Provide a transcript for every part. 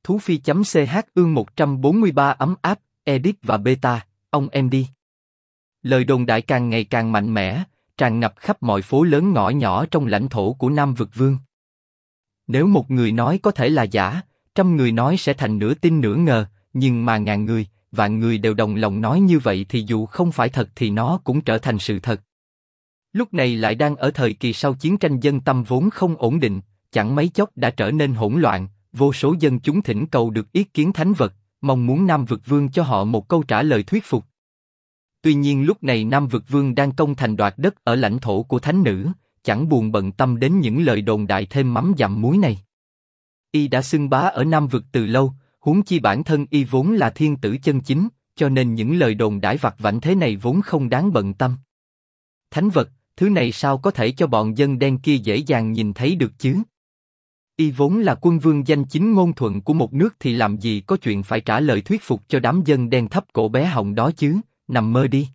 Thú Phi.ch ương 143 ấm áp, edit và beta, ông em đi. Lời đồn đại càng ngày càng mạnh mẽ, tràn ngập khắp mọi phố lớn ngõ nhỏ trong lãnh thổ của Nam Vực Vương. Nếu một người nói có thể là giả, 100 người nói sẽ thành nửa tin nửa ngờ, nhưng mà ngàn người, vạn người đều đồng lòng nói như vậy thì dù không phải thật thì nó cũng trở thành sự thật. Lúc này lại đang ở thời kỳ sau chiến tranh dân tâm vốn không ổn định, chẳng mấy chốc đã trở nên hỗn loạn, vô số dân chúng thỉnh cầu được yết kiến thánh vật, mong muốn Nam Vực Vương cho họ một câu trả lời thuyết phục. Tuy nhiên lúc này Nam Vực Vương đang công thành đoạt đất ở lãnh thổ của thánh nữ, chẳng buồn bận tâm đến những lời đồn đại thêm mắm dặm muối này. Y đã xưng bá ở Nam Vực từ lâu, huống chi bản thân Y vốn là thiên tử chân chính, cho nên những lời đồn đãi vặt vãnh thế này vốn không đáng bận tâm. Thánh vật, thứ này sao có thể cho bọn dân đen kia dễ dàng nhìn thấy được chứ? Y vốn là quân vương danh chính ngôn thuận của một nước thì làm gì có chuyện phải trả lời thuyết phục cho đám dân đen thấp cổ bé họng đó chứ, nằm mơ đi.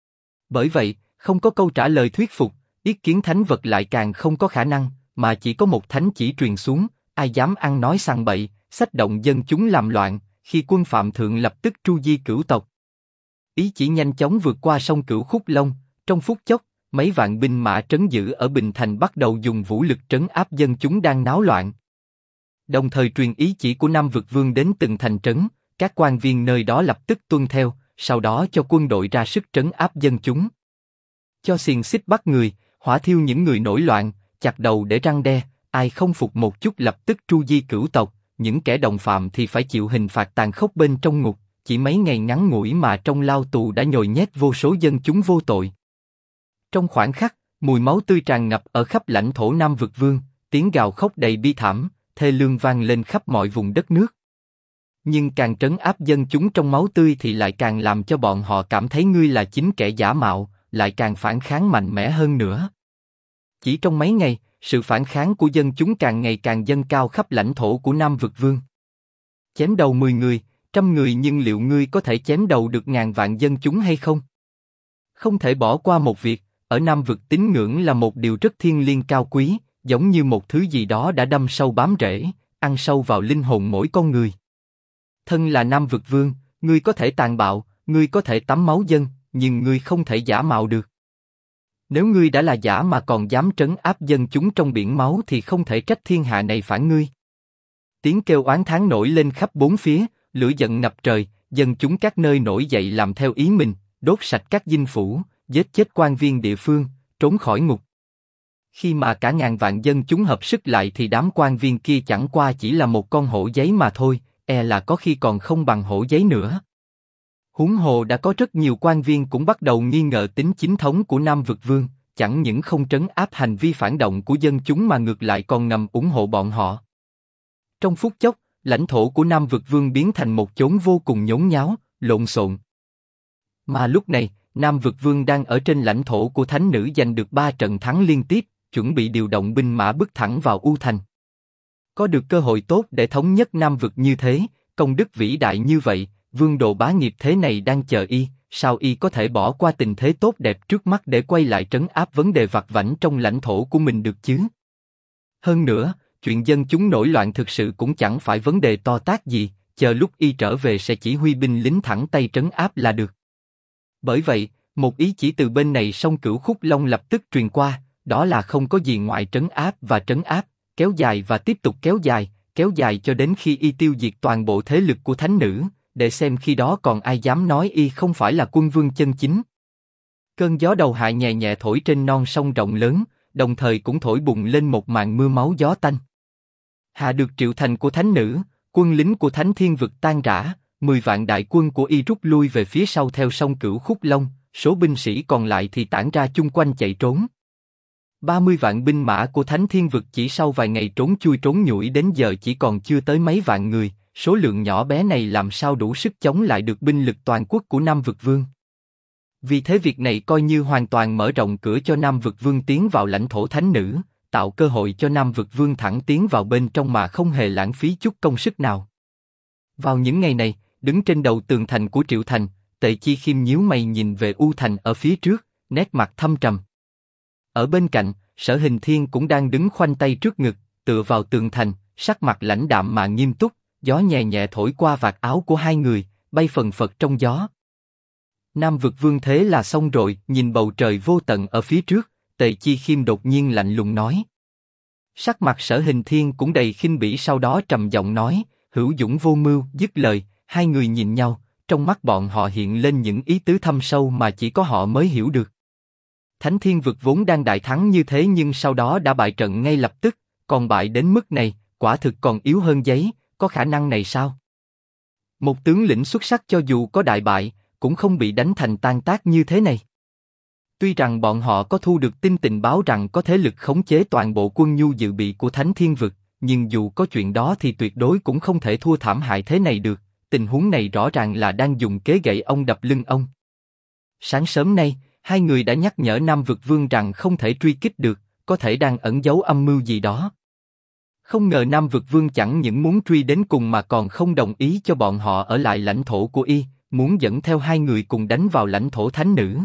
Bởi vậy, không có câu trả lời thuyết phục, yết kiến thánh vật lại càng không có khả năng, mà chỉ có một thánh chỉ truyền xuống, ai dám ăn nói sằng bậy, xách động dân chúng làm loạn, khi quân phạm thượng lập tức tru di cửu tộc. Ý chỉ nhanh chóng vượt qua sông Cửu Khúc Long, trong phút chốc, mấy vạn binh mã trấn giữ ở Bình Thành bắt đầu dùng vũ lực trấn áp dân chúng đang náo loạn. Đồng thời truyền ý chỉ của Nam Vực Vương đến từng thành trấn, các quan viên nơi đó lập tức tuân theo, sau đó cho quân đội ra sức trấn áp dân chúng. Cho xiềng xích bắt người, hỏa thiêu những người nổi loạn, chặt đầu để răn đe, ai không phục một chút lập tức tru di cửu tộc, những kẻ đồng phạm thì phải chịu hình phạt tàn khốc bên trong ngục, chỉ mấy ngày ngắn ngủi mà trong lao tù đã nhồi nhét vô số dân chúng vô tội. Trong khoảnh khắc, mùi máu tươi tràn ngập ở khắp lãnh thổ Nam Vực Vương, tiếng gào khóc đầy bi thảm, thê lương vang lên khắp mọi vùng đất nước. Nhưng càng trấn áp dân chúng trong máu tươi thì lại càng làm cho bọn họ cảm thấy ngươi là chính kẻ giả mạo, lại càng phản kháng mạnh mẽ hơn nữa. Chỉ trong mấy ngày, sự phản kháng của dân chúng càng ngày càng dâng cao khắp lãnh thổ của Nam Vực Vương. Chém đầu 10 người, 100 người, nhưng liệu ngươi có thể chém đầu được ngàn vạn dân chúng hay không? Không thể bỏ qua một việc, ở Nam Vực tín ngưỡng là một điều rất thiêng liêng cao quý, giống như một thứ gì đó đã đâm sâu bám rễ, ăn sâu vào linh hồn mỗi con người. Thân là Nam Vực Vương, ngươi có thể tàn bạo, ngươi có thể tắm máu dân, nhưng ngươi không thể giả mạo được. Nếu ngươi đã là giả mà còn dám trấn áp dân chúng trong biển máu thì không thể trách thiên hạ này phản ngươi. Tiếng kêu oán thán nổi lên khắp bốn phía, lửa giận ngập trời, dân chúng các nơi nổi dậy làm theo ý mình, đốt sạch các dinh phủ, giết chết quan viên địa phương, trốn khỏi ngục. Khi mà cả ngàn vạn dân chúng hợp sức lại thì đám quan viên kia chẳng qua chỉ là một con hổ giấy mà thôi, e là có khi còn không bằng hổ giấy nữa. Huống hồ đã có rất nhiều quan viên cũng bắt đầu nghi ngờ tính chính thống của Nam Vực Vương, chẳng những không trấn áp hành vi phản động của dân chúng mà ngược lại còn ngầm ủng hộ bọn họ. Trong phút chốc, lãnh thổ của Nam Vực Vương biến thành một chốn vô cùng nhốn nháo, lộn xộn. Mà lúc này, Nam Vực Vương đang ở trên lãnh thổ của thánh nữ giành được 3 trận thắng liên tiếp, chuẩn bị điều động binh mã bước thẳng vào U Thành. Có được cơ hội tốt để thống nhất Nam Vực như thế, công đức vĩ đại như vậy, vương đồ bá nghiệp thế này đang chờ y, sao y có thể bỏ qua tình thế tốt đẹp trước mắt để quay lại trấn áp vấn đề vặt vãnh trong lãnh thổ của mình được chứ? Hơn nữa, chuyện dân chúng nổi loạn thực sự cũng chẳng phải vấn đề to tát gì, chờ lúc y trở về sẽ chỉ huy binh lính thẳng tay trấn áp là được. Bởi vậy, một ý chỉ từ bên này sông Cửu Khúc Long lập tức truyền qua, đó là không có gì ngoại trấn áp và trấn áp, kéo dài và tiếp tục kéo dài cho đến khi y tiêu diệt toàn bộ thế lực của thánh nữ, để xem khi đó còn ai dám nói y không phải là quân vương chân chính. Cơn gió đầu hạ nhẹ nhẹ thổi trên non sông rộng lớn, đồng thời cũng thổi bùng lên một màn mưa máu gió tanh. Hạ được triệu thành của thánh nữ, quân lính của thánh thiên vực tan rã, 10 vạn đại quân của y rút lui về phía sau theo sông Cửu Khúc Long, số binh sĩ còn lại thì tản ra chung quanh chạy trốn. 30 vạn binh mã của thánh thiên vực chỉ sau vài ngày trốn chui trốn nhủi đến giờ chỉ còn chưa tới mấy vạn người, số lượng nhỏ bé này làm sao đủ sức chống lại được binh lực toàn quốc của Nam Vực Vương. Vì thế việc này coi như hoàn toàn mở rộng cửa cho Nam Vực Vương tiến vào lãnh thổ thánh nữ, tạo cơ hội cho Nam Vực Vương thẳng tiến vào bên trong mà không hề lãng phí chút công sức nào. Vào những ngày này, đứng trên đầu tường thành của Triệu Thành, Tề Chi Khiêm nhíu mày nhìn về U Thành ở phía trước, nét mặt thâm trầm. Ở bên cạnh, Sở Hình Thiên cũng đang đứng khoanh tay trước ngực, tựa vào tường thành, sắc mặt lãnh đạm mà nghiêm túc, gió nhẹ nhẹ thổi qua vạt áo của hai người, bay phần phật trong gió. Nam Vực Vương thế là xong rồi, nhìn bầu trời vô tận ở phía trước, Tề Chi Khiêm đột nhiên lạnh lùng nói. Sắc mặt Sở Hình Thiên cũng đầy khinh bỉ, sau đó trầm giọng nói, hữu dũng vô mưu. Dứt lời, hai người nhìn nhau, trong mắt bọn họ hiện lên những ý tứ thâm sâu mà chỉ có họ mới hiểu được. Thánh Thiên Vực vốn đang đại thắng như thế nhưng sau đó đã bại trận ngay lập tức, còn bại đến mức này, quả thực còn yếu hơn giấy, có khả năng này sao? Một tướng lĩnh xuất sắc cho dù có đại bại, cũng không bị đánh thành tan tác như thế này. Tuy rằng bọn họ có thu được tin tình báo rằng có thế lực khống chế toàn bộ quân nhu dự bị của Thánh Thiên Vực, nhưng dù có chuyện đó thì tuyệt đối cũng không thể thua thảm hại thế này được, tình huống này rõ ràng là đang dùng kế gậy ông đập lưng ông. Sáng sớm nay, hai người đã nhắc nhở Nam Vực Vương rằng không thể truy kích được, có thể đang ẩn giấu âm mưu gì đó. Không ngờ Nam Vực Vương chẳng những muốn truy đến cùng mà còn không đồng ý cho bọn họ ở lại lãnh thổ của y, muốn dẫn theo hai người cùng đánh vào lãnh thổ thánh nữ.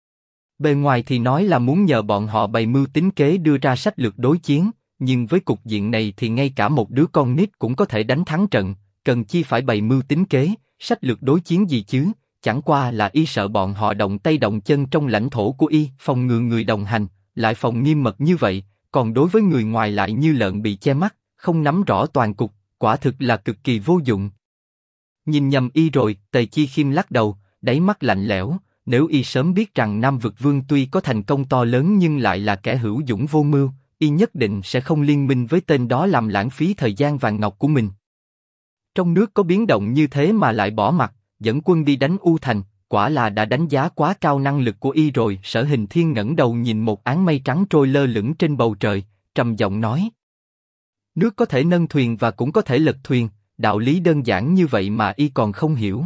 Bề ngoài thì nói là muốn nhờ bọn họ bày mưu tính kế đưa ra sách lược đối chiến, nhưng với cục diện này thì ngay cả một đứa con nít cũng có thể đánh thắng trận, cần chi phải bày mưu tính kế, sách lược đối chiến gì chứ, chẳng qua là y sợ bọn họ động tay động chân trong lãnh thổ của y, phòng ngừa người đồng hành, lại phòng nghiêm mật như vậy, còn đối với người ngoài lại như lợn bị che mắt, không nắm rõ toàn cục, quả thực là cực kỳ vô dụng. Nhìn nhầm y rồi, Tề Chi Khiêm lắc đầu, đáy mắt lạnh lẽo. Nếu y sớm biết rằng Nam Vực Vương tuy có thành công to lớn nhưng lại là kẻ hữu dũng vô mưu, y nhất định sẽ không liên minh với tên đó làm lãng phí thời gian vàng ngọc của mình. Trong nước có biến động như thế mà lại bỏ mặc, dẫn quân đi đánh U Thành, quả là đã đánh giá quá cao năng lực của y rồi. Sở Hình Thiên ngẩng đầu nhìn một áng mây trắng trôi lơ lửng trên bầu trời, trầm giọng nói: nước có thể nâng thuyền và cũng có thể lật thuyền, đạo lý đơn giản như vậy mà y còn không hiểu.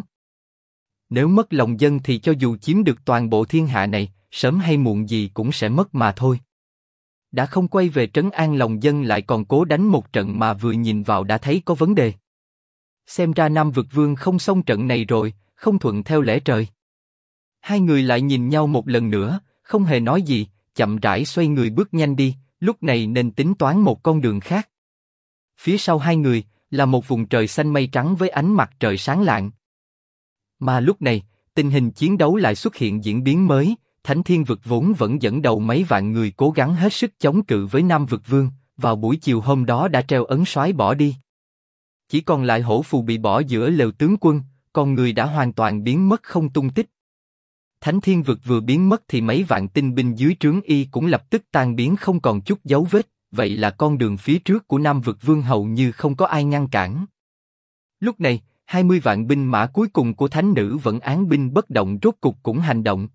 Nếu mất lòng dân thì cho dù chiếm được toàn bộ thiên hạ này, sớm hay muộn gì cũng sẽ mất mà thôi. Đã không quay về trấn an lòng dân lại còn cố đánh một trận mà vừa nhìn vào đã thấy có vấn đề. Xem ra Nam Vực Vương không xong trận này rồi, không thuận theo lẽ trời. Hai người lại nhìn nhau một lần nữa, không hề nói gì, chậm rãi xoay người bước nhanh đi, lúc này nên tính toán một con đường khác. Phía sau hai người là một vùng trời xanh mây trắng với ánh mặt trời sáng lạng. Mà lúc này, tình hình chiến đấu lại xuất hiện diễn biến mới, Thánh Thiên Vực vốn vẫn dẫn đầu mấy vạn người cố gắng hết sức chống cự với Nam Vực Vương, vào buổi chiều hôm đó đã treo ấn soái bỏ đi. Chỉ còn lại Hổ Phù bị bỏ giữa lều tướng quân, con người đã hoàn toàn biến mất không tung tích. Thánh Thiên Vực vừa biến mất thì mấy vạn tinh binh dưới trướng y cũng lập tức tan biến không còn chút dấu vết, vậy là con đường phía trước của Nam Vực Vương hầu như không có ai ngăn cản. Lúc này, 20 vạn binh mã cuối cùng của thánh nữ vẫn án binh bất động rốt cục cũng hành động.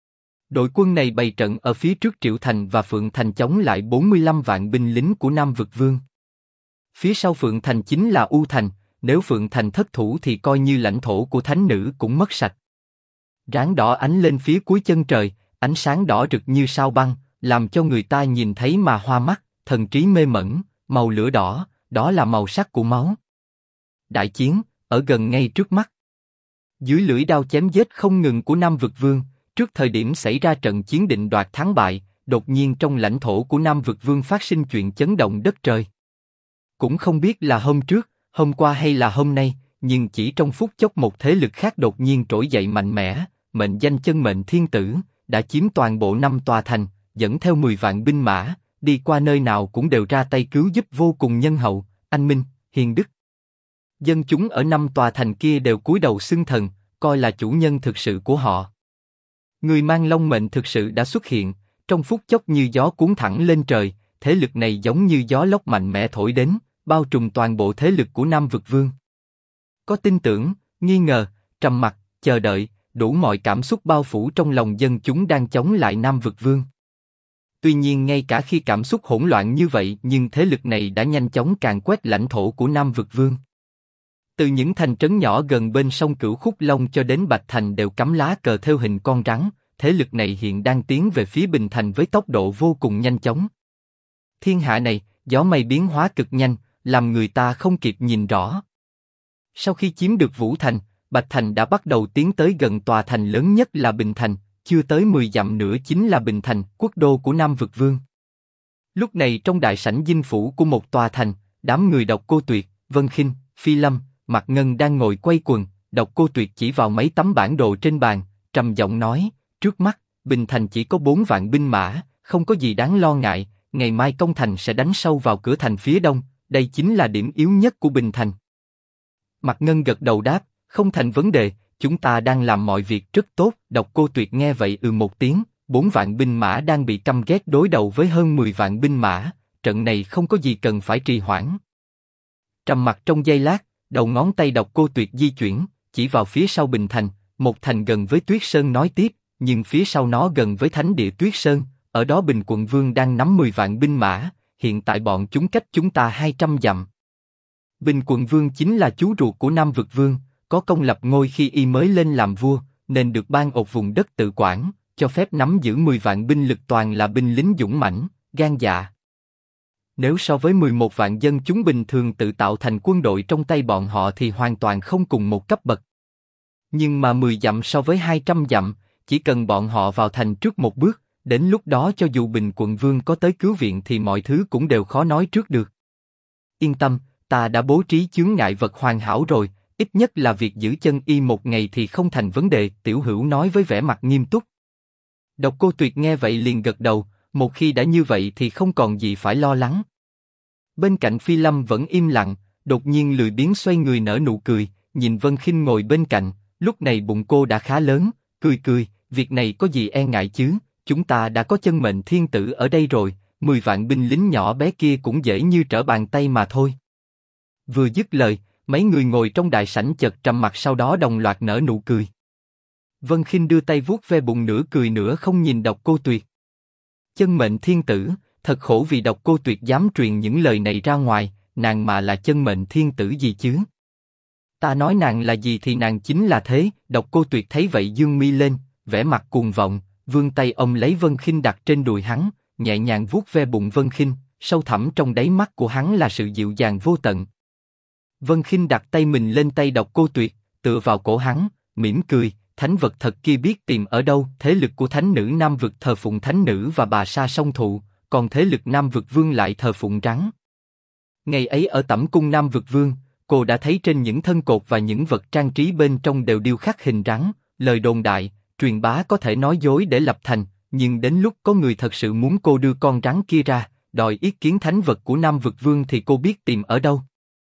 Đội quân này bày trận ở phía trước Triệu Thành và Phượng Thành chống lại 45 vạn binh lính của Nam Vực Vương. Phía sau Phượng Thành chính là U Thành, nếu Phượng Thành thất thủ thì coi như lãnh thổ của thánh nữ cũng mất sạch. Ráng đỏ ánh lên phía cuối chân trời, ánh sáng đỏ rực như sao băng, làm cho người ta nhìn thấy mà hoa mắt, thần trí mê mẩn, màu lửa đỏ, đó là màu sắc của máu. Đại chiến ở gần ngay trước mắt. Dưới lưỡi đao chém giết không ngừng của Nam Vực Vương, trước thời điểm xảy ra trận chiến định đoạt thắng bại, đột nhiên trong lãnh thổ của Nam Vực Vương phát sinh chuyện chấn động đất trời. Cũng không biết là hôm trước, hôm qua hay là hôm nay, nhưng chỉ trong phút chốc một thế lực khác đột nhiên trỗi dậy mạnh mẽ, mệnh danh chân mệnh thiên tử, đã chiếm toàn bộ 5 tòa thành, dẫn theo 10 vạn binh mã, đi qua nơi nào cũng đều ra tay cứu giúp vô cùng nhân hậu, anh minh, hiền đức. Dân chúng ở 5 tòa thành kia đều cúi đầu xưng thần, coi là chủ nhân thực sự của họ. Người mang long mệnh thực sự đã xuất hiện, trong phút chốc như gió cuốn thẳng lên trời, thế lực này giống như gió lốc mạnh mẽ thổi đến, bao trùm toàn bộ thế lực của Nam Vực Vương. Có tin tưởng, nghi ngờ, trầm mặc, chờ đợi, đủ mọi cảm xúc bao phủ trong lòng dân chúng đang chống lại Nam Vực Vương. Tuy nhiên ngay cả khi cảm xúc hỗn loạn như vậy nhưng thế lực này đã nhanh chóng càn quét lãnh thổ của Nam Vực Vương. Từ những thành trấn nhỏ gần bên sông Cửu Khúc Long cho đến Bạch Thành đều cắm lá cờ theo hình con rắn, thế lực này hiện đang tiến về phía Bình Thành với tốc độ vô cùng nhanh chóng. Thiên hạ này, gió mây biến hóa cực nhanh, làm người ta không kịp nhìn rõ. Sau khi chiếm được Vũ Thành, Bạch Thành đã bắt đầu tiến tới gần tòa thành lớn nhất là Bình Thành, chưa tới 10 dặm nữa chính là Bình Thành, quốc đô của Nam Vực Vương. Lúc này trong đại sảnh dinh phủ của một tòa thành, đám người Độc Cô Tuyệt, Vân Khinh, Phi Lâm, Mạc Ngân đang ngồi quay quần, Độc Cô Tuyệt chỉ vào mấy tấm bản đồ trên bàn, trầm giọng nói, trước mắt, Bình Thành chỉ có 4 vạn binh mã, không có gì đáng lo ngại, ngày mai công thành sẽ đánh sâu vào cửa thành phía đông, đây chính là điểm yếu nhất của Bình Thành. Mạc Ngân gật đầu đáp, không thành vấn đề, chúng ta đang làm mọi việc rất tốt. Độc Cô Tuyệt nghe vậy một tiếng, 4 vạn binh mã đang bị căm ghét đối đầu với hơn 10 vạn binh mã, trận này không có gì cần phải trì hoãn. Trầm mặc trong giây lát, đầu ngón tay Độc Cô Tuyệt di chuyển, chỉ vào phía sau Bình Thành, một thành gần với Tuyết Sơn nói tiếp, nhưng phía sau nó gần với thánh địa Tuyết Sơn, ở đó Bình Quận Vương đang nắm 10 vạn binh mã, hiện tại bọn chúng cách chúng ta 200 dặm. Bình Quận Vương chính là chú ruột của Nam Vực Vương, có công lập ngôi khi y mới lên làm vua, nên được ban ột vùng đất tự quản, cho phép nắm giữ 10 vạn binh lực toàn là binh lính dũng mãnh, gan dạ. Nếu so với 11 vạn dân chúng bình thường tự tạo thành quân đội trong tay bọn họ thì hoàn toàn không cùng một cấp bậc. Nhưng mà 10 dặm so với 200 dặm, chỉ cần bọn họ vào thành trước một bước, đến lúc đó cho dù Bình Quận Vương có tới cứu viện thì mọi thứ cũng đều khó nói trước được. Yên tâm, ta đã bố trí chướng ngại vật hoàn hảo rồi, ít nhất là việc giữ chân y một ngày thì không thành vấn đề, Tiểu Hữu nói với vẻ mặt nghiêm túc. Độc Cô Tuyệt nghe vậy liền gật đầu, một khi đã như vậy thì không còn gì phải lo lắng. Bên cạnh Phi Lâm vẫn im lặng, đột nhiên lười biếng xoay người nở nụ cười, nhìn Vân Khinh ngồi bên cạnh, lúc này bụng cô đã khá lớn, cười cười, việc này có gì e ngại chứ, chúng ta đã có chân mệnh thiên tử ở đây rồi, 10 vạn binh lính nhỏ bé kia cũng dễ như trở bàn tay mà thôi. Vừa dứt lời, mấy người ngồi trong đại sảnh chợt trầm mặc sau đó đồng loạt nở nụ cười. Vân Khinh đưa tay vuốt ve bụng nửa cười nửa không nhìn Độc Cô Tuyệt. Chân mệnh thiên tử, thật khổ vì Độc Cô Tuyệt dám truyền những lời này ra ngoài, nàng mà là chân mệnh thiên tử gì chứ? Ta nói nàng là gì thì nàng chính là thế. Độc Cô Tuyệt thấy vậy dương mi lên, vẻ mặt cuồng vọng, vươn tay ôm lấy Vân Khinh đặt trên đùi hắn, nhẹ nhàng vuốt ve bụng Vân Khinh, sâu thẳm trong đáy mắt của hắn là sự dịu dàng vô tận. Vân Khinh đặt tay mình lên tay Độc Cô Tuyệt, tựa vào cổ hắn, mỉm cười. Thánh vật thật kia biết tìm ở đâu? Thế lực của thánh nữ Nam Vực thờ phụng thánh nữ và bà sa song thụ, còn thế lực Nam Vực Vương lại thờ phụng rắn. Ngày ấy ở Tẩm Cung Nam Vực Vương, cô đã thấy trên những thân cột và những vật trang trí bên trong đều điêu khắc hình rắn. Lời đồn đại, truyền bá có thể nói dối để lập thành, nhưng đến lúc có người thật sự muốn cô đưa con rắn kia ra, đòi ý kiến thánh vật của Nam Vực Vương thì cô biết tìm ở đâu.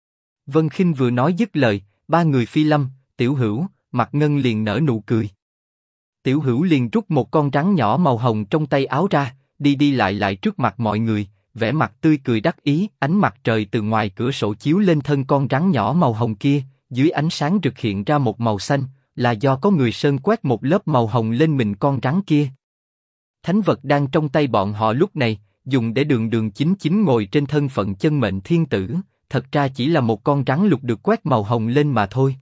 Vân Khinh vừa nói dứt lời, ba người Phi Lâm, Tiểu Hữu, Mạc Ngân liền nở nụ cười. Tiểu Hữu liền rút một con rắn nhỏ màu hồng trong tay áo ra, đi lại trước mặt mọi người, vẻ mặt tươi cười đắc ý. Ánh mặt trời từ ngoài cửa sổ chiếu lên thân con rắn nhỏ màu hồng kia, dưới ánh sáng rực hiện ra một màu xanh, là do có người sơn quét một lớp màu hồng lên mình con rắn kia. Thánh vật đang trong tay bọn họ lúc này, dùng để đường chính chính ngồi trên thân phận chân mệnh thiên tử, thật ra chỉ là một con rắn lục được quét màu hồng lên mà thôi.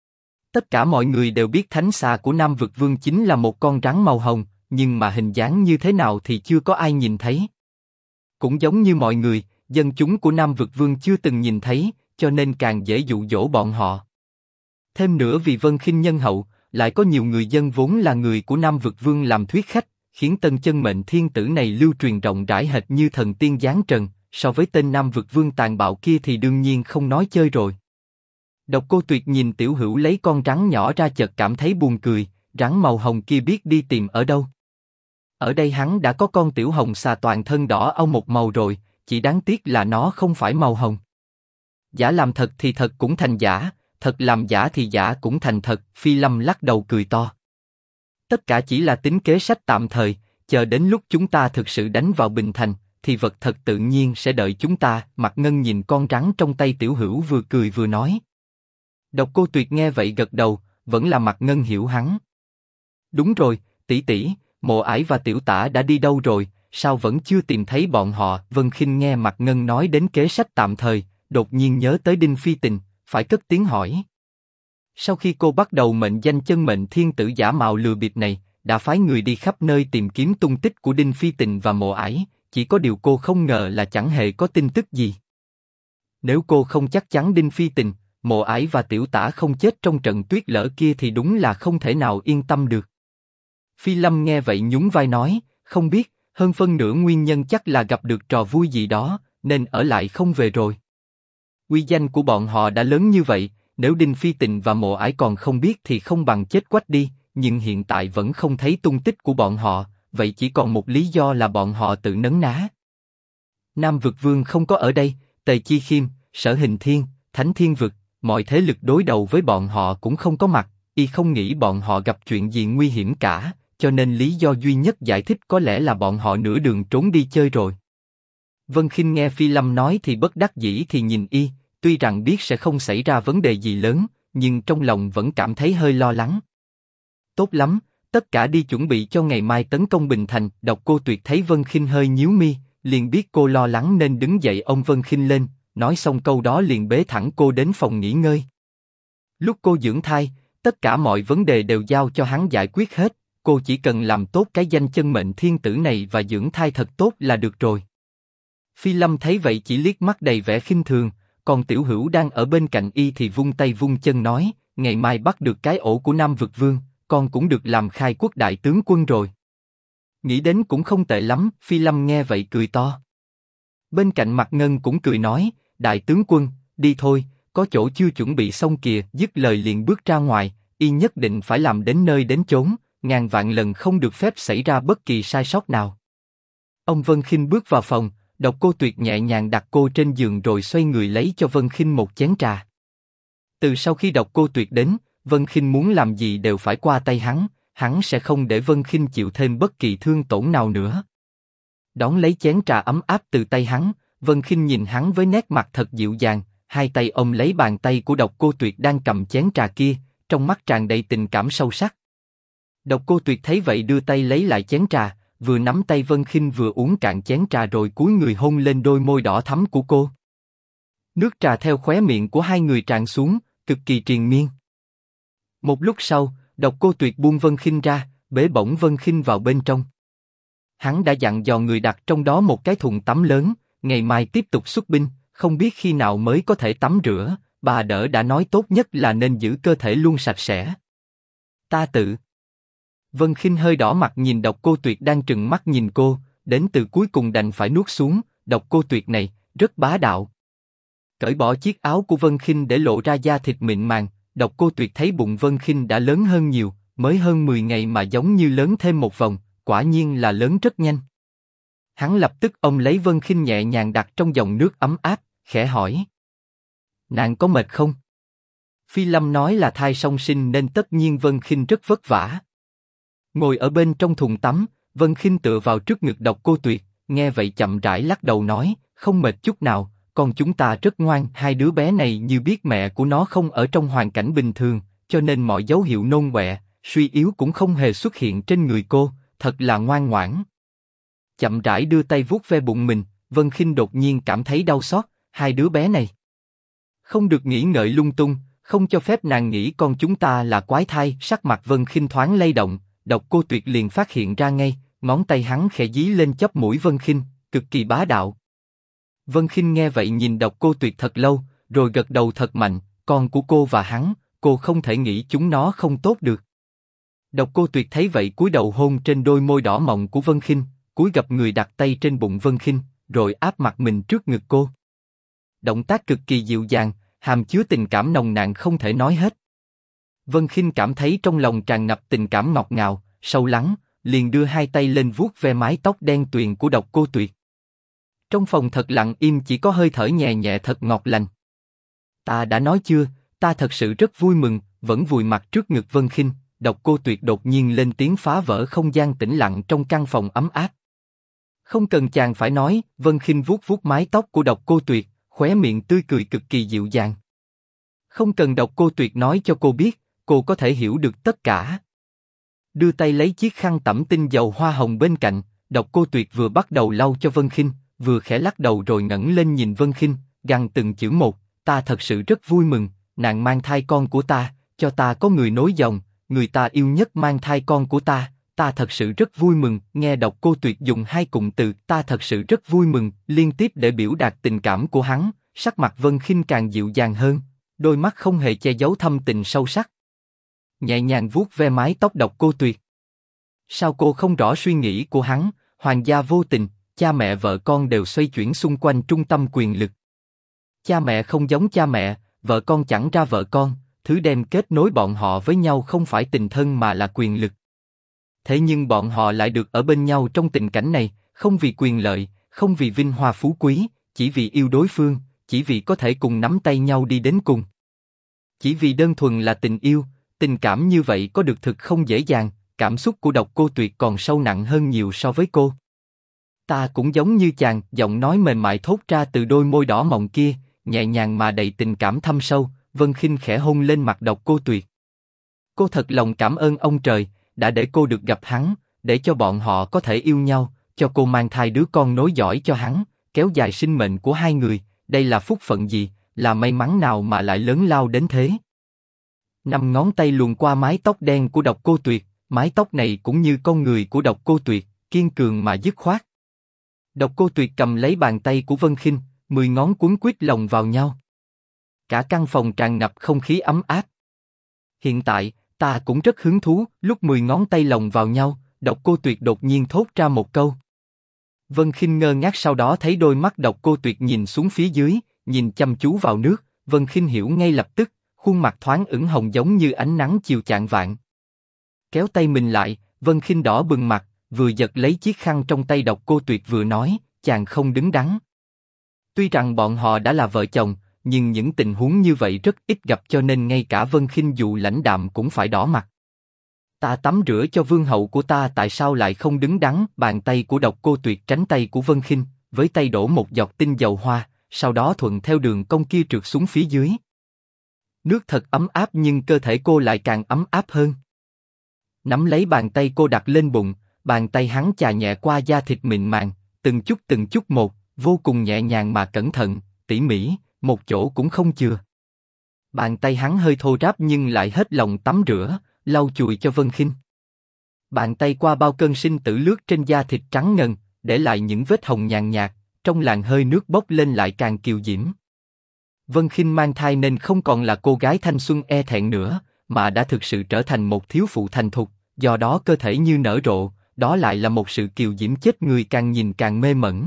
Tất cả mọi người đều biết thánh xà của Nam Vực Vương chính là một con rắn màu hồng, nhưng mà hình dáng như thế nào thì chưa có ai nhìn thấy. Cũng giống như mọi người, dân chúng của Nam Vực Vương chưa từng nhìn thấy, cho nên càng dễ dụ dỗ bọn họ. Thêm nữa vì Vân Khinh nhân hậu, lại có nhiều người dân vốn là người của Nam Vực Vương làm thuyết khách, khiến tân chân mệnh thiên tử này lưu truyền rộng rãi hệt như thần tiên giáng trần, so với tên Nam Vực Vương tàn bạo kia thì đương nhiên không nói chơi rồi. Độc Cô Tuyệt nhìn Tiểu Hữu lấy con rắn nhỏ ra chợt cảm thấy buồn cười, rắn màu hồng kia biết đi tìm ở đâu. Ở đây hắn đã có con tiểu hồng xà toàn thân đỏ au một màu rồi, chỉ đáng tiếc là nó không phải màu hồng. Giả làm thật thì thật cũng thành giả, thật làm giả thì giả cũng thành thật. Phi Lâm lắc đầu cười to. Tất cả chỉ là tính kế sách tạm thời, chờ đến lúc chúng ta thực sự đánh vào Bình Thành, thì vật thật tự nhiên sẽ đợi chúng ta. Mạc Ngân nhìn con rắn trong tay Tiểu Hữu vừa cười vừa nói. Độc Cô Tuyệt nghe vậy gật đầu, vẫn là Mạc Ngân hiểu hắn. Đúng rồi, tỷ tỷ, Mộ Ải và Tiểu Tả đã đi đâu rồi, sao vẫn chưa tìm thấy bọn họ? Vân Khinh nghe Mạc Ngân nói đến kế sách tạm thời, đột nhiên nhớ tới Đinh Phi Tình, phải cất tiếng hỏi. Sau khi cô bắt đầu mệnh danh chân mệnh thiên tử giả mạo lừa bịp này, đã phái người đi khắp nơi tìm kiếm tung tích của Đinh Phi Tình và Mộ Ải, chỉ có điều cô không ngờ là chẳng hề có tin tức gì. Nếu cô không chắc chắn Đinh Phi Tình, Mộ Ải và Tiểu Tả không chết trong trận tuyết lở kia thì đúng là không thể nào yên tâm được. Phi Lâm nghe vậy nhún vai nói, không biết, hơn phân nửa nguyên nhân chắc là gặp được trò vui gì đó, nên ở lại không về rồi. Uy danh của bọn họ đã lớn như vậy, nếu Đinh Phi Tình và Mộ Ải còn không biết thì không bằng chết quách đi, nhưng hiện tại vẫn không thấy tung tích của bọn họ, vậy chỉ còn một lý do là bọn họ tự nấn ná. Nam Vực Vương không có ở đây, Tề Chi Khiêm, Sở Hình Thiên, Thánh Thiên Vực, mọi thế lực đối đầu với bọn họ cũng không có mặt, y không nghĩ bọn họ gặp chuyện gì nguy hiểm cả, cho nên lý do duy nhất giải thích có lẽ là bọn họ nửa đường trốn đi chơi rồi. Vân Khinh nghe Phi Lâm nói thì bất đắc dĩ thì nhìn y, tuy rằng biết sẽ không xảy ra vấn đề gì lớn, nhưng trong lòng vẫn cảm thấy hơi lo lắng. Tốt lắm, tất cả đi chuẩn bị cho ngày mai tấn công Bình Thành. Độc Cô Tuyệt thấy Vân Khinh hơi nhíu mi, liền biết cô lo lắng nên đứng dậy ôm Vân Khinh lên, nói xong câu đó liền bế thẳng cô đến phòng nghỉ ngơi. Lúc cô dưỡng thai, tất cả mọi vấn đề đều giao cho hắn giải quyết hết, cô chỉ cần làm tốt cái danh chân mệnh thiên tử này và dưỡng thai thật tốt là được rồi. Phi Lâm thấy vậy chỉ liếc mắt đầy vẻ khinh thường, còn Tiểu Hữu đang ở bên cạnh y thì vung tay vung chân nói, ngày mai bắt được cái ổ của Nam Vực Vương, con cũng được làm khai quốc đại tướng quân rồi. Nghĩ đến cũng không tệ lắm. Phi Lâm nghe vậy cười to. Bên cạnh Mạc Ngân cũng cười nói, đại tướng quân, đi thôi, có chỗ chưa chuẩn bị xong kìa. Dứt lời liền bước ra ngoài, y nhất định phải làm đến nơi đến chốn, ngàn vạn lần không được phép xảy ra bất kỳ sai sót nào. Ông Vân Khinh bước vào phòng, Độc Cô Tuyệt nhẹ nhàng đặt cô trên giường rồi xoay người lấy cho Vân Khinh một chén trà. Từ sau khi Độc Cô Tuyệt đến, Vân Khinh muốn làm gì đều phải qua tay hắn sẽ không để Vân Khinh chịu thêm bất kỳ thương tổn nào nữa. Đón lấy chén trà ấm áp từ tay hắn, Vân Khinh nhìn hắn với nét mặt thật dịu dàng, hai tay ôm lấy bàn tay của Độc Cô Tuyệt đang cầm chén trà kia, trong mắt tràn đầy tình cảm sâu sắc. Độc Cô Tuyệt thấy vậy đưa tay lấy lại chén trà, vừa nắm tay Vân Khinh vừa uống cạn chén trà rồi cúi người hôn lên đôi môi đỏ thắm của cô. Nước trà theo khóe miệng của hai người tràn xuống, cực kỳ triền miên. Một lúc sau, Độc Cô Tuyệt buông Vân Khinh ra, bế bổng Vân Khinh vào bên trong. Hắn đã dặn dò người đặt trong đó một cái thùng tắm lớn, ngày mai tiếp tục xuất binh, không biết khi nào mới có thể tắm rửa. Bà đỡ đã nói tốt nhất là nên giữ cơ thể luôn sạch sẽ. Ta tự. Vân Khinh hơi đỏ mặt nhìn Độc Cô Tuyệt đang trừng mắt nhìn cô, đến từ cuối cùng đành phải nuốt xuống. Độc Cô Tuyệt này rất bá đạo. Cởi bỏ chiếc áo của Vân Khinh để lộ ra da thịt mịn màng. Độc Cô Tuyệt thấy bụng Vân Khinh đã lớn hơn nhiều, mới hơn 10 ngày mà giống như lớn thêm một vòng, quả nhiên là lớn rất nhanh. Hắn lập tức ôm lấy Vân Khinh nhẹ nhàng đặt trong dòng nước ấm áp, khẽ hỏi: nàng có mệt không? Phi Lâm nói là thai song sinh nên tất nhiên Vân Khinh rất vất vả. Ngồi ở bên trong thùng tắm, Vân Khinh tựa vào trước ngực Độc Cô Tuyệt, nghe vậy chậm rãi lắc đầu nói, không mệt chút nào, con chúng ta rất ngoan. Hai đứa bé này như biết mẹ của nó không ở trong hoàn cảnh bình thường, cho nên mọi dấu hiệu nôn ọe, suy yếu cũng không hề xuất hiện trên người cô, thật là ngoan ngoãn. Chậm rãi đưa tay vuốt ve bụng mình, Vân Khinh đột nhiên cảm thấy đau xót. Hai đứa bé này không được nghĩ ngợi lung tung, không cho phép nàng nghĩ con chúng ta là quái thai. Sắc mặt Vân Khinh thoáng lay động, Độc Cô Tuyệt liền phát hiện ra ngay, ngón tay hắn khẽ dí lên chóp mũi Vân Khinh, cực kỳ bá đạo. Vân Khinh nghe vậy nhìn Độc Cô Tuyệt thật lâu, rồi gật đầu thật mạnh, con của cô và hắn, cô không thể nghĩ chúng nó không tốt được. Độc Cô Tuyệt thấy vậy cúi đầu hôn trên đôi môi đỏ mọng của Vân Khinh, cúi gập người đặt tay trên bụng Vân Khinh, rồi áp mặt mình trước ngực cô. Động tác cực kỳ dịu dàng, hàm chứa tình cảm nồng nàn không thể nói hết. Vân Khinh cảm thấy trong lòng tràn ngập tình cảm ngọt ngào, sâu lắng, liền đưa hai tay lên vuốt ve mái tóc đen tuyền của Độc Cô Tuyệt. Trong phòng thật lặng im, chỉ có hơi thở nhẹ nhẹ thật ngọt lành. Ta đã nói chưa, ta thật sự rất vui mừng. Vẫn vùi mặt trước ngực Vân Khinh, Độc Cô Tuyệt đột nhiên lên tiếng phá vỡ không gian tĩnh lặng trong căn phòng ấm áp. Không cần chàng phải nói, Vân Khinh vuốt vuốt mái tóc của Độc Cô Tuyệt, khóe miệng tươi cười cực kỳ dịu dàng. Không cần Độc Cô Tuyệt nói cho cô biết, cô có thể hiểu được tất cả. Đưa tay lấy chiếc khăn tẩm tinh dầu hoa hồng bên cạnh, Độc Cô Tuyệt vừa bắt đầu lau cho Vân Khinh, vừa khẽ lắc đầu rồi ngẩng lên nhìn Vân Khinh, gằn từng chữ một, ta thật sự rất vui mừng, nàng mang thai con của ta, cho ta có người nối dòng, người ta yêu nhất mang thai con của ta thật sự rất vui mừng. Nghe Độc Cô Tuyệt dùng hai cụm từ ta thật sự rất vui mừng liên tiếp để biểu đạt tình cảm của hắn, sắc mặt Vân Khinh càng dịu dàng hơn, đôi mắt không hề che giấu thâm tình sâu sắc. Nhẹ nhàng vuốt ve mái tóc Độc Cô Tuyệt. Sao cô không rõ suy nghĩ của hắn? Hoàng gia vô tình, cha mẹ vợ con đều xoay chuyển xung quanh trung tâm quyền lực. Cha mẹ không giống cha mẹ, vợ con chẳng ra vợ con, thứ đem kết nối bọn họ với nhau không phải tình thân mà là quyền lực. Thế nhưng bọn họ lại được ở bên nhau trong tình cảnh này, không vì quyền lợi, không vì vinh hoa phú quý, chỉ vì yêu đối phương, chỉ vì có thể cùng nắm tay nhau đi đến cùng. Chỉ vì đơn thuần là tình yêu, tình cảm như vậy có được thực không dễ dàng, cảm xúc của Độc Cô Tuyệt còn sâu nặng hơn nhiều so với cô. Ta cũng giống như chàng, giọng nói mềm mại thốt ra từ đôi môi đỏ mọng kia, nhẹ nhàng mà đầy tình cảm thâm sâu. Vân Khinh khẽ hôn lên mặt Độc Cô Tuyệt. Cô thật lòng cảm ơn ông trời, đã để cô được gặp hắn, để cho bọn họ có thể yêu nhau, cho cô mang thai đứa con nối dõi cho hắn, kéo dài sinh mệnh của hai người. Đây là phúc phận gì, là may mắn nào mà lại lớn lao đến thế? Năm ngón tay luồn qua mái tóc đen của Độc Cô Tuyệt, mái tóc này cũng như con người của Độc Cô Tuyệt, kiên cường mà dứt khoát. Độc Cô Tuyệt cầm lấy bàn tay của Vân Khinh, 10 ngón quấn quýt lồng vào nhau. Cả căn phòng tràn ngập không khí ấm áp. Hiện tại, ta cũng rất hứng thú. Lúc 10 ngón tay lồng vào nhau, Độc Cô Tuyệt đột nhiên thốt ra một câu. Vân Khinh ngơ ngác, sau đó thấy đôi mắt Độc Cô Tuyệt nhìn xuống phía dưới, nhìn chăm chú vào nước. Vân Khinh hiểu ngay lập tức, khuôn mặt thoáng ửng hồng giống như ánh nắng chiều chạng vạng. Kéo tay mình lại, Vân Khinh đỏ bừng mặt, vừa giật lấy chiếc khăn trong tay Độc Cô Tuyệt vừa nói, chàng không đứng đắn. Tuy rằng bọn họ đã là vợ chồng, nhưng những tình huống như vậy rất ít gặp, cho nên ngay cả Vân Khinh dù lãnh đạm cũng phải đỏ mặt. Ta tắm rửa cho vương hậu của ta, tại sao lại không đứng đắn? Bàn tay của Độc Cô Tuyệt tránh tay của Vân Khinh, với tay đổ một giọt tinh dầu hoa, sau đó thuận theo đường cong kia trượt xuống phía dưới. Nước thật ấm áp nhưng cơ thể cô lại càng ấm áp hơn. Nắm lấy bàn tay cô đặt lên bụng, bàn tay hắn chà nhẹ qua da thịt mịn màng, từng chút một, vô cùng nhẹ nhàng mà cẩn thận, tỉ mỉ, một chỗ cũng không chừa. Bàn tay hắn hơi thô ráp nhưng lại hết lòng tắm rửa, lau chùi cho Vân Khinh. Bàn tay qua bao cơn sinh tử lướt trên da thịt trắng ngần, để lại những vết hồng nhàn nhạt, trong làn hơi nước bốc lên lại càng kiều diễm. Vân Khinh mang thai nên không còn là cô gái thanh xuân e thẹn nữa, mà đã thực sự trở thành một thiếu phụ thành thục, do đó cơ thể như nở rộ, đó lại là một sự kiều diễm chết người càng nhìn càng mê mẩn.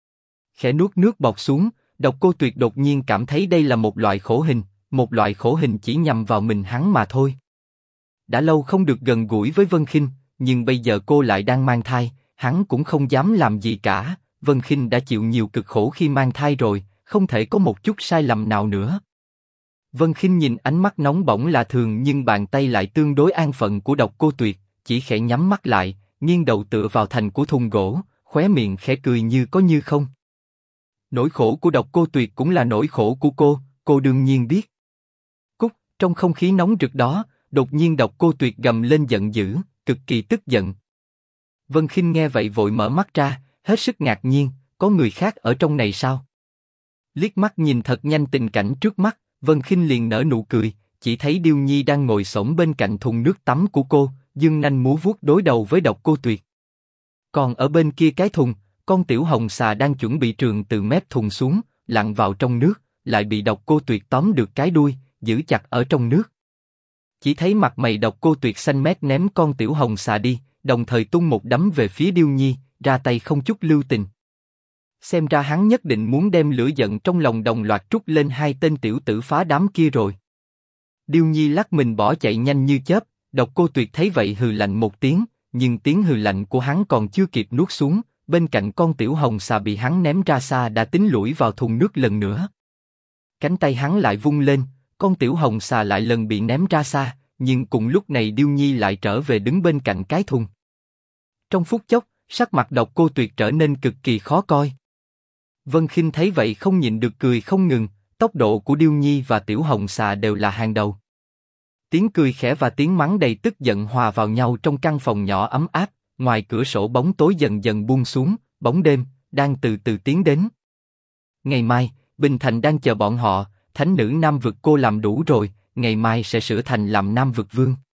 Khẽ nuốt nước bọt xuống, Độc Cô Tuyệt đột nhiên cảm thấy đây là một loại khổ hình, một loại khổ hình chỉ nhằm vào mình hắn mà thôi. Đã lâu không được gần gũi với Vân Khinh, nhưng bây giờ cô lại đang mang thai, hắn cũng không dám làm gì cả. Vân Khinh đã chịu nhiều cực khổ khi mang thai rồi, không thể có một chút sai lầm nào nữa. Vân Khinh nhìn ánh mắt nóng bỏng lạ thường nhưng bàn tay lại tương đối an phận của Độc Cô Tuyệt, chỉ khẽ nhắm mắt lại, nghiêng đầu tựa vào thành của thùng gỗ, khóe miệng khẽ cười như có như không. Nỗi khổ của Độc Cô Tuyệt cũng là nỗi khổ của cô đương nhiên biết. Cúc, trong không khí nóng rực đó, đột nhiên Độc Cô Tuyệt gầm lên giận dữ, cực kỳ tức giận. Vân Khinh nghe vậy vội mở mắt ra, hết sức ngạc nhiên, có người khác ở trong này sao? Liếc mắt nhìn thật nhanh tình cảnh trước mắt, Vân Khinh liền nở nụ cười, chỉ thấy Điêu Nhi đang ngồi xổm bên cạnh thùng nước tắm của cô, dương nanh múa vuốt đối đầu với Độc Cô Tuyệt. Còn ở bên kia cái thùng, con tiểu hồng xà đang chuẩn bị trườn từ mép thùng xuống, lặn vào trong nước, lại bị Độc Cô Tuyệt tóm được cái đuôi, giữ chặt ở trong nước. Chỉ thấy mặt mày Độc Cô Tuyệt xanh mét ném con tiểu hồng xà đi, đồng thời tung một đấm về phía Điêu Nhi, ra tay không chút lưu tình. Xem ra hắn nhất định muốn đem lửa giận trong lòng đồng loạt trút lên hai tên tiểu tử phá đám kia rồi. Điêu Nhi lắc mình bỏ chạy nhanh như chớp, Độc Cô Tuyệt thấy vậy hừ lạnh một tiếng, nhưng tiếng hừ lạnh của hắn còn chưa kịp nuốt xuống, bên cạnh con tiểu hồng xà bị hắn ném ra xa đã tính lủi vào thùng nước lần nữa. Cánh tay hắn lại vung lên, con tiểu hồng xà lại lần bị ném ra xa, nhưng cùng lúc này Điêu Nhi lại trở về đứng bên cạnh cái thùng. Trong phút chốc, sắc mặt Độc Cô Tuyệt trở nên cực kỳ khó coi. Vân Khinh thấy vậy không nhịn được cười không ngừng, tốc độ của Điêu Nhi và tiểu hồng xà đều là hàng đầu. Tiếng cười khẽ và tiếng mắng đầy tức giận hòa vào nhau trong căn phòng nhỏ ấm áp, ngoài cửa sổ bóng tối dần dần buông xuống, bóng đêm đang từ từ tiến đến. Ngày mai, Bình Thành đang chờ bọn họ, thánh nữ Nam Vực cô làm đủ rồi, ngày mai sẽ sửa thành làm Nam Vực Vương.